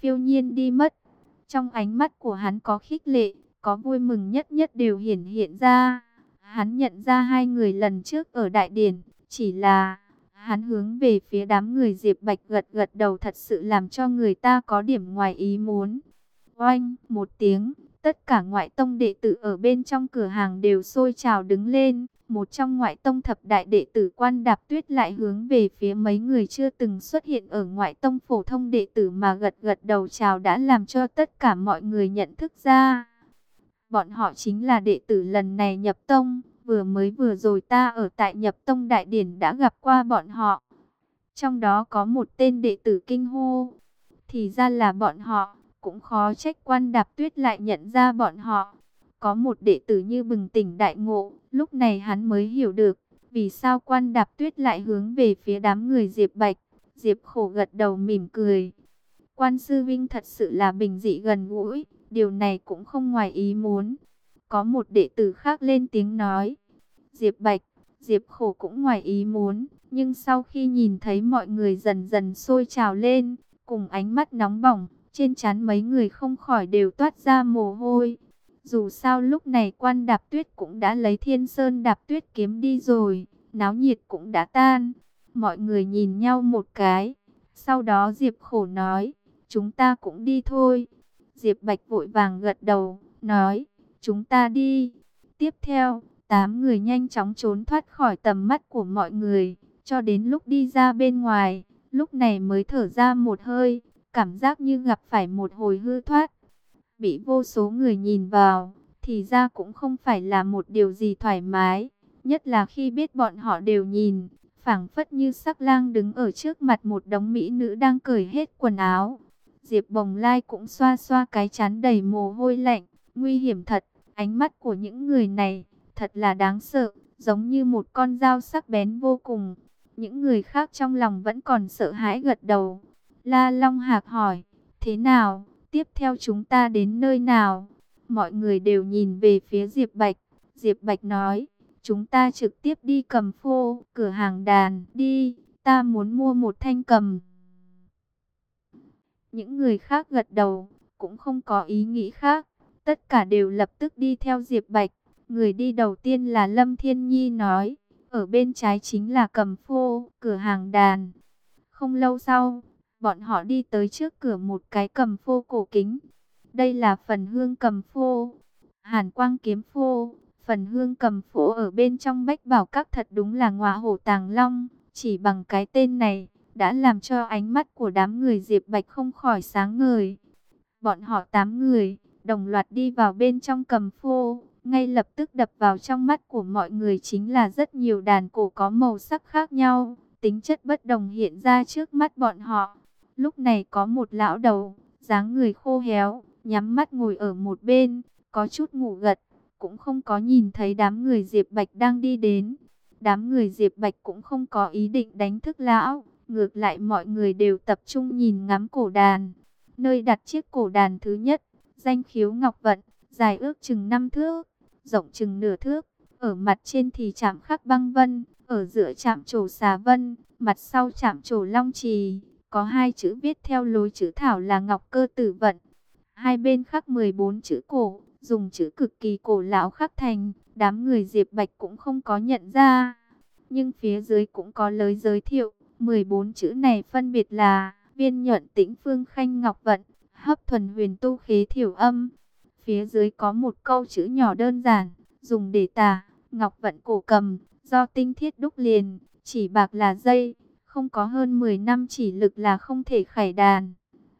phiêu nhiên đi mất. Trong ánh mắt của hắn có khích lệ, có vui mừng, nhất nhất đều hiển hiện ra. Hắn nhận ra hai người lần trước ở đại điển, chỉ là hắn hướng về phía đám người Diệp Bạch gật gật đầu, thật sự làm cho người ta có điểm ngoài ý muốn. Oanh, một tiếng, tất cả ngoại tông đệ tử ở bên trong cửa hàng đều sôi trào đứng lên. Một trong ngoại tông thập đại đệ tử Quan Đạp Tuyết lại hướng về phía mấy người chưa từng xuất hiện ở ngoại tông phổ thông đệ tử mà gật gật đầu chào, đã làm cho tất cả mọi người nhận thức ra. Bọn họ chính là đệ tử lần này nhập tông, vừa rồi ta ở tại nhập tông đại điển đã gặp qua bọn họ. Trong đó có một tên đệ tử kinh hô, thì ra là bọn họ, cũng khó trách Quan Đạp Tuyết lại nhận ra bọn họ. Có một đệ tử như bừng tỉnh đại ngộ, lúc này hắn mới hiểu được, vì sao Quan Đạp Tuyết lại hướng về phía đám người Diệp Bạch. Diệp Khổ gật đầu mỉm cười. Quan sư vinh thật sự là bình dị gần gũi, điều này cũng không ngoài ý muốn. Có một đệ tử khác lên tiếng nói. Diệp Bạch, Diệp Khổ cũng ngoài ý muốn, nhưng sau khi nhìn thấy mọi người dần dần sôi trào lên, cùng ánh mắt nóng bỏng, trên trán mấy người không khỏi đều toát ra mồ hôi. Dù sao lúc này Quan Đạp Tuyết cũng đã lấy Thiên Sơn Đạp Tuyết kiếm đi rồi, náo nhiệt cũng đã tan. Mọi người nhìn nhau một cái, sau đó Diệp Khổ nói, chúng ta cũng đi thôi. Diệp Bạch vội vàng gật đầu, nói, chúng ta đi. Tiếp theo, 8 người nhanh chóng trốn thoát khỏi tầm mắt của mọi người, cho đến lúc đi ra bên ngoài, lúc này mới thở ra một hơi, cảm giác như gặp phải một hồi hư thoát. Bị vô số người nhìn vào, thì ra cũng không phải là một điều gì thoải mái, nhất là khi biết bọn họ đều nhìn, phảng phất như sắc lang đứng ở trước mặt một đống mỹ nữ đang cởi hết quần áo. Diệp Bồng Lai cũng xoa xoa cái trán đầy mồ hôi lạnh, nguy hiểm thật, ánh mắt của những người này thật là đáng sợ, giống như một con dao sắc bén vô cùng. Những người khác trong lòng vẫn còn sợ hãi gật đầu. La Long Hạc hỏi, thế nào, tiếp theo chúng ta đến nơi nào? Mọi người đều nhìn về phía Diệp Bạch. Diệp Bạch nói, chúng ta trực tiếp đi Cầm Phô, cửa hàng đàn, đi, ta muốn mua một thanh cầm. Những người khác gật đầu, cũng không có ý nghĩ khác, tất cả đều lập tức đi theo Diệp Bạch. Người đi đầu tiên là Lâm Thiên Nhi nói, ở bên trái chính là Cầm Phô, cửa hàng đàn. Không lâu sau, bọn họ đi tới trước cửa một cái cầm phô cổ kính. Đây là Phần Hương Cầm Phô, Hàn Quang Kiếm Phô. Phần Hương Cầm Phô ở bên trong Bách Bảo Các thật đúng là ngọa hổ tàng long. Chỉ bằng cái tên này, đã làm cho ánh mắt của đám người Diệp Bạch không khỏi sáng ngời. Bọn họ 8 người, đồng loạt đi vào bên trong cầm phô. Ngay lập tức đập vào trong mắt của mọi người chính là rất nhiều đàn cổ có màu sắc khác nhau, tính chất bất đồng hiện ra trước mắt bọn họ. Lúc này có một lão đầu, dáng người khô héo, nhắm mắt ngồi ở một bên, có chút ngủ gật, cũng không có nhìn thấy đám người Diệp Bạch đang đi đến. Đám người Diệp Bạch cũng không có ý định đánh thức lão, ngược lại mọi người đều tập trung nhìn ngắm cổ đàn. Nơi đặt chiếc cổ đàn thứ nhất, danh khiếu ngọc vận, dài ước chừng 5 thước, rộng chừng nửa thước. Ở mặt trên thì chạm khắc băng vân, ở giữa chạm trổ xà vân, mặt sau chạm trổ long trì. Có 2 chữ viết theo lối chữ thảo là Ngọc Cơ Tử Vận. Hai bên khắc 14 chữ cổ, dùng chữ cực kỳ cổ lão khắc thành. Đám người Diệp Bạch cũng không có nhận ra. Nhưng phía dưới cũng có lời giới thiệu. 14 chữ này phân biệt là Viên Nhuận Tĩnh Phương Khanh Ngọc Vận, Hấp Thuần Huyền Tu Khế Thiểu Âm. Phía dưới có một câu chữ nhỏ đơn giản, dùng để tả Ngọc Vận cổ cầm, do tinh thiết đúc liền, chỉ bạc là dây, không có hơn 10 năm chỉ lực là không thể khải đàn.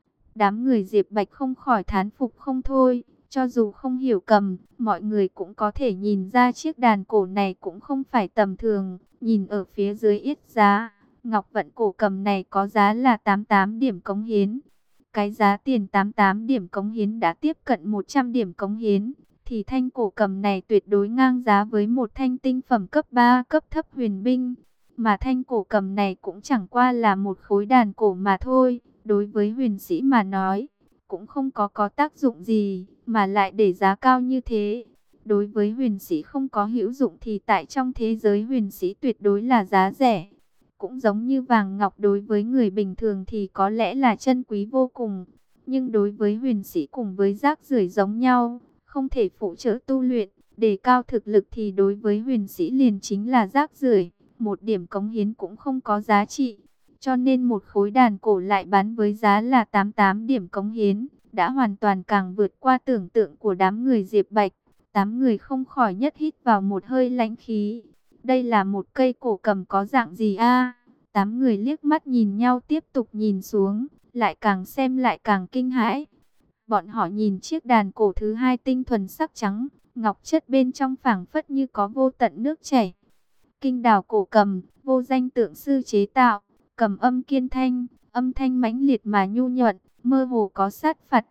Đám người Diệp Bạch không khỏi thán phục không thôi, cho dù không hiểu cầm, mọi người cũng có thể nhìn ra chiếc đàn cổ này cũng không phải tầm thường. Nhìn ở phía dưới yết giá, Ngọc Vận cổ cầm này có giá là 88 điểm cống hiến. Cái giá tiền 88 điểm cống hiến đã tiếp cận 100 điểm cống hiến, thì thanh cổ cầm này tuyệt đối ngang giá với một thanh tinh phẩm cấp 3 cấp thấp huyền binh. Mà thanh cổ cầm này cũng chẳng qua là một khối đàn cổ mà thôi, đối với huyền sĩ mà nói, cũng không có tác dụng gì, mà lại để giá cao như thế. Đối với huyền sĩ không có hữu dụng thì tại trong thế giới huyền sĩ tuyệt đối là giá rẻ. Cũng giống như vàng ngọc đối với người bình thường thì có lẽ là chân quý vô cùng. nhưng đối với huyền sĩ cùng với rác rưởi giống nhau, không thể phụ trợ tu luyện, đề cao thực lực thì đối với huyền sĩ liền chính là rác rưởi, một điểm cống hiến cũng không có giá trị. Cho nên một khối đàn cổ lại bán với giá là 88 điểm cống hiến, đã hoàn toàn càng vượt qua tưởng tượng của đám người Diệp Bạch. 8 người không khỏi nhất hít vào một hơi lãnh khí. Đây là một cây cổ cầm có dạng gì a? 8 người liếc mắt nhìn nhau tiếp tục nhìn xuống, lại càng xem lại càng kinh hãi. Bọn họ nhìn chiếc đàn cổ thứ hai tinh thuần sắc trắng, ngọc chất bên trong phảng phất như có vô tận nước chảy. Kinh đào cổ cầm, vô danh tượng sư chế tạo, cầm âm kiên thanh, âm thanh mãnh liệt mà nhu nhuận, mơ hồ có sát phạt.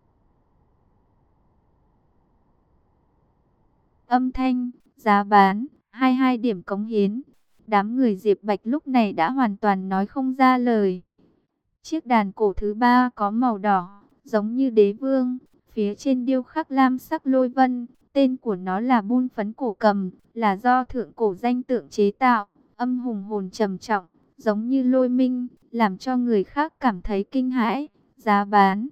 Âm thanh, giá bán, 22 điểm cống hiến. Đám người Diệp Bạch lúc này đã hoàn toàn nói không ra lời. Chiếc đàn cổ thứ ba có màu đỏ, giống như đế vương, phía trên điêu khắc lam sắc lôi vân. Tên của nó là Bun Phấn Cổ Cầm, là do thượng cổ danh tượng chế tạo, âm hùng hồn trầm trọng, giống như lôi minh, làm cho người khác cảm thấy kinh hãi. Giá bán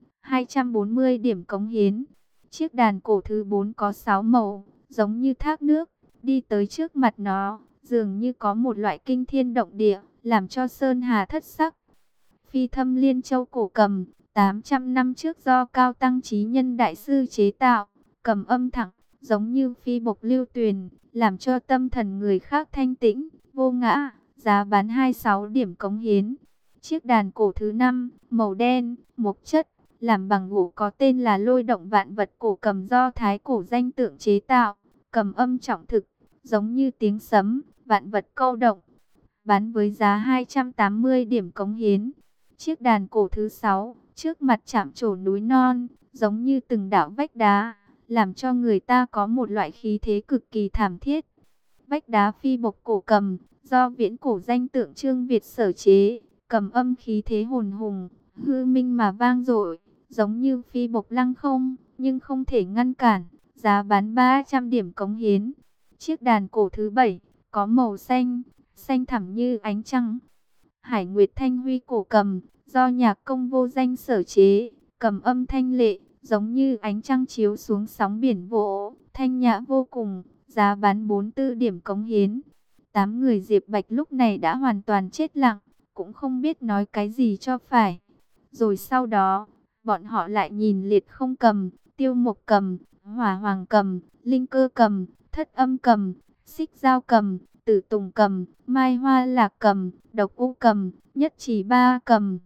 240 điểm cống hiến. Chiếc đàn cổ thứ 4 có 6 màu, giống như thác nước, đi tới trước mặt nó, dường như có một loại kinh thiên động địa, làm cho sơn hà thất sắc. Phi Thâm Liên Châu Cổ Cầm, 800 năm trước do Cao Tăng Chí Nhân Đại Sư chế tạo, cầm âm thẳng, giống như phi bộc lưu tuyền, làm cho tâm thần người khác thanh tĩnh, vô ngã, giá bán 26 điểm cống hiến. Chiếc đàn cổ thứ 5, màu đen, mộc chất, làm bằng gỗ có tên là Lôi Động Vạn Vật Cổ Cầm do Thái cổ danh tượng chế tạo, cầm âm trọng thực, giống như tiếng sấm, vạn vật câu động, bán với giá 280 điểm cống hiến. Chiếc đàn cổ thứ 6, trước mặt chạm trổ núi non, giống như từng đảo vách đá, làm cho người ta có một loại khí thế cực kỳ thảm thiết. Vách đá phi bộc cổ cầm, do viễn cổ danh tượng Trương Việt sở chế, cầm âm khí thế hồn hùng, hư minh mà vang dội, giống như phi bộc lăng không, nhưng không thể ngăn cản, giá bán 300 điểm cống hiến. Chiếc đàn cổ thứ 7, có màu xanh, xanh thẳm như ánh trăng. Hải Nguyệt Thanh Huy Cổ Cầm, do nhạc công vô danh sở chế, cầm âm thanh lệ, giống như ánh trăng chiếu xuống sóng biển vỗ, thanh nhã vô cùng, giá bán 44 điểm cống hiến. 8 người Diệp Bạch lúc này đã hoàn toàn chết lặng, cũng không biết nói cái gì cho phải. Rồi sau đó, bọn họ lại nhìn Liệt Không Cầm, Tiêu Mộc Cầm, Hỏa Hoàng Cầm, Linh Cơ Cầm, Thất Âm Cầm, Xích Dao Cầm, Tử Tùng Cầm, Mai Hoa Lạc Cầm, Độc U Cầm, Nhất Chỉ Ba Cầm,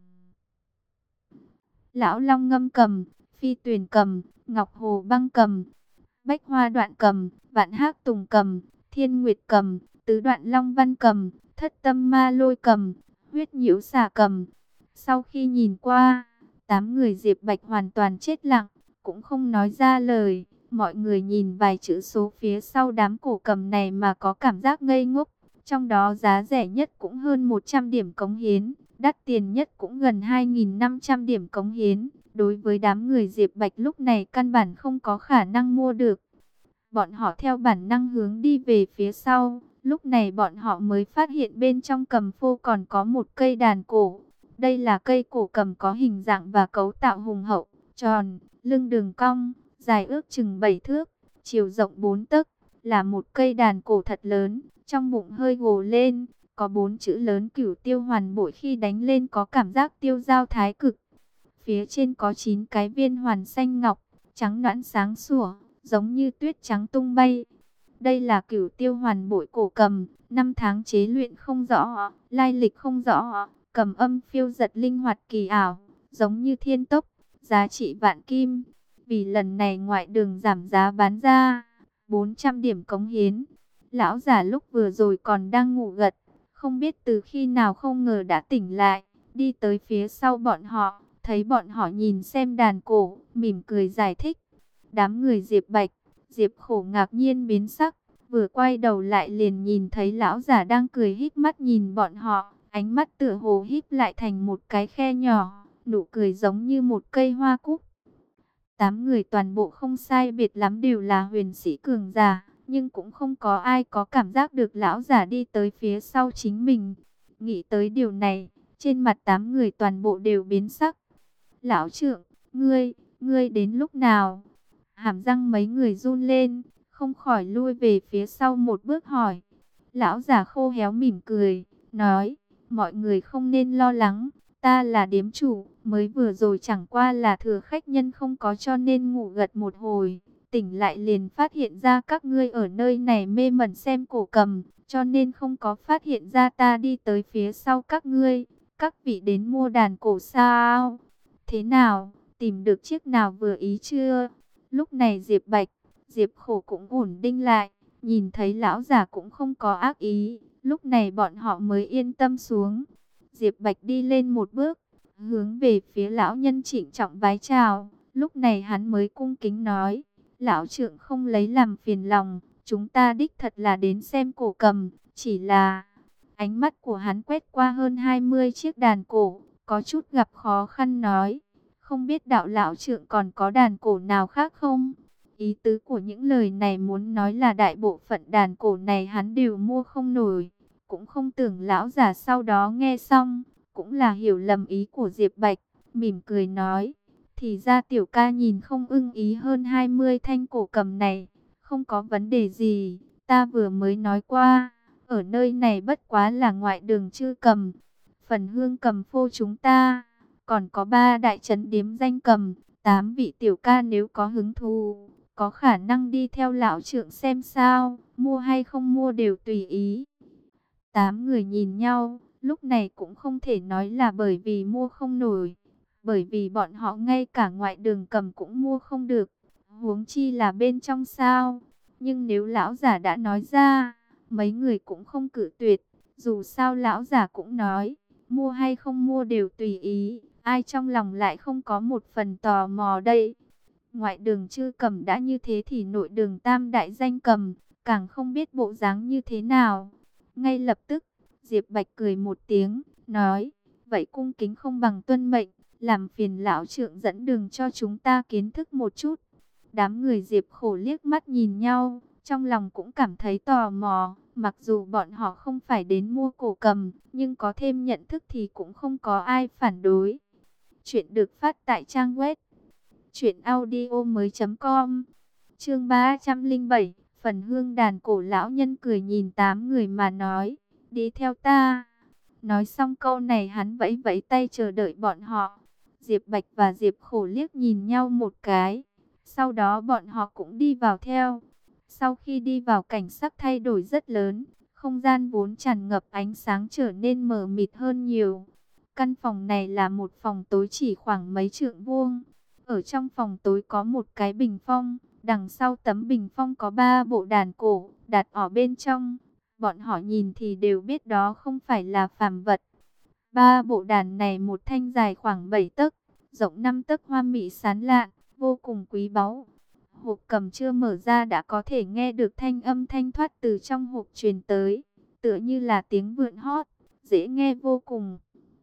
Lão Long Ngâm Cầm, Phi Tuyền Cầm, Ngọc Hồ Băng Cầm, Bách Hoa Đoạn Cầm, Vạn Hác Tùng Cầm, Thiên Nguyệt Cầm, Tứ Đoạn Long Văn Cầm, Thất Tâm Ma Lôi Cầm, Huyết Nhiễu Xà Cầm. Sau khi nhìn qua, 8 người Diệp Bạch hoàn toàn chết lặng, cũng không nói ra lời. Mọi người nhìn vài chữ số phía sau đám cổ cầm này mà có cảm giác ngây ngốc. Trong đó giá rẻ nhất cũng hơn 100 điểm cống hiến, đắt tiền nhất cũng gần 2.500 điểm cống hiến. Đối với đám người Diệp Bạch lúc này căn bản không có khả năng mua được. Bọn họ theo bản năng hướng đi về phía sau. Lúc này bọn họ mới phát hiện bên trong cầm phô còn có một cây đàn cổ. Đây là cây cổ cầm có hình dạng và cấu tạo hùng hậu, tròn, lưng đường cong, dài ước chừng 7 thước, chiều rộng 4 tấc, là một cây đàn cổ thật lớn, trong bụng hơi gồ lên, có 4 chữ lớn Cửu Tiêu Hoàn Bội, khi đánh lên có cảm giác tiêu dao thái cực. Phía trên có 9 cái viên hoàn xanh ngọc, trắng nõn sáng sủa, giống như tuyết trắng tung bay. Đây là Cửu Tiêu Hoàn Bội cổ cầm, 5 tháng chế luyện không rõ, lai lịch không rõ, cầm âm phiêu giật linh hoạt kỳ ảo, giống như thiên tốc, giá trị vạn kim. Vì lần này ngoại đường giảm giá bán ra 400 điểm cống hiến. Lão giả lúc vừa rồi còn đang ngủ gật, không biết từ khi nào không ngờ đã tỉnh lại, đi tới phía sau bọn họ, thấy bọn họ nhìn xem đàn cổ, mỉm cười giải thích. Đám người Diệp Bạch, Diệp Khổ ngạc nhiên biến sắc, vừa quay đầu lại liền nhìn thấy lão giả đang cười híp mắt nhìn bọn họ, ánh mắt tựa hồ híp lại thành một cái khe nhỏ, nụ cười giống như một cây hoa cúc. 8 người toàn bộ không sai biệt lắm đều là huyền sĩ cường giả, nhưng cũng không có ai có cảm giác được lão giả đi tới phía sau chính mình. Nghĩ tới điều này, trên mặt 8 người toàn bộ đều biến sắc. Lão trượng, ngươi đến lúc nào? Hàm răng mấy người run lên, không khỏi lui về phía sau một bước hỏi. Lão già khô héo mỉm cười, nói, mọi người không nên lo lắng, ta là điếm chủ, mới vừa rồi chẳng qua là thừa khách nhân không có cho nên ngủ gật một hồi, tỉnh lại liền phát hiện ra các ngươi ở nơi này mê mẩn xem cổ cầm, cho nên không có phát hiện ra ta đi tới phía sau các ngươi. Các vị đến mua đàn cổ sao? Thế nào, tìm được chiếc nào vừa ý chưa? Lúc này Diệp Bạch, Diệp Khổ cũng ổn định lại, nhìn thấy lão già cũng không có ác ý, lúc này bọn họ mới yên tâm xuống. Diệp Bạch đi lên một bước, hướng về phía lão nhân trịnh trọng vái chào, lúc này hắn mới cung kính nói, lão trượng không lấy làm phiền lòng, chúng ta đích thật là đến xem cổ cầm, chỉ là... Ánh mắt của hắn quét qua hơn 20 chiếc đàn cổ, có chút gặp khó khăn nói, không biết đạo lão trượng còn có đàn cổ nào khác không? Ý tứ của những lời này muốn nói là đại bộ phận đàn cổ này hắn đều mua không nổi, cũng không tưởng lão già sau đó nghe xong, cũng là hiểu lầm ý của Diệp Bạch, mỉm cười nói, thì ra tiểu ca nhìn không ưng ý hơn 20 thanh cổ cầm này, không có vấn đề gì, ta vừa mới nói qua. Ở nơi này bất quá là ngoại đường chư cầm, phần hương cầm phô chúng ta, còn có 3 đại trấn điếm danh cầm, 8 vị tiểu ca nếu có hứng thú, có khả năng đi theo lão trượng xem sao, mua hay không mua đều tùy ý. 8 người nhìn nhau, lúc này cũng không thể nói là bởi vì mua không nổi, bởi vì bọn họ ngay cả ngoại đường cầm cũng mua không được, huống chi là bên trong sao. Nhưng nếu lão giả đã nói ra, mấy người cũng không cự tuyệt, dù sao lão giả cũng nói, mua hay không mua đều tùy ý, ai trong lòng lại không có một phần tò mò đây. Ngoại đường chư cầm đã như thế thì nội đường tam đại danh cầm, càng không biết bộ dáng như thế nào. Ngay lập tức, Diệp Bạch cười một tiếng, nói, vậy cung kính không bằng tuân mệnh, làm phiền lão trượng dẫn đường cho chúng ta kiến thức một chút. Đám người Diệp Khổ liếc mắt nhìn nhau, trong lòng cũng cảm thấy tò mò, mặc dù bọn họ không phải đến mua cổ cầm, nhưng có thêm nhận thức thì cũng không có ai phản đối. Chuyện được phát tại trang web truyệnaudiomoi.com. Chương 307, phần hương đàn cổ. Lão nhân cười nhìn 8 người mà nói, đi theo ta. Nói xong câu này hắn vẫy vẫy tay chờ đợi bọn họ. Diệp Bạch và Diệp Khổ liếc nhìn nhau một cái, sau đó bọn họ cũng đi vào theo. Sau khi đi vào, cảnh sắc thay đổi rất lớn, không gian vốn tràn ngập ánh sáng trở nên mờ mịt hơn nhiều. Căn phòng này là một phòng tối chỉ khoảng mấy trượng vuông. Ở trong phòng tối có một cái bình phong, đằng sau tấm bình phong có 3 bộ đàn cổ đặt ở bên trong. Bọn họ nhìn thì đều biết đó không phải là phàm vật. 3 bộ đàn này, một thanh dài khoảng 7 tấc, rộng 5 tấc, hoa mỹ sán lạn, vô cùng quý báu. Hộp cầm chưa mở ra đã có thể nghe được thanh âm thanh thoát từ trong hộp truyền tới, tựa như là tiếng vượn hót, dễ nghe vô cùng.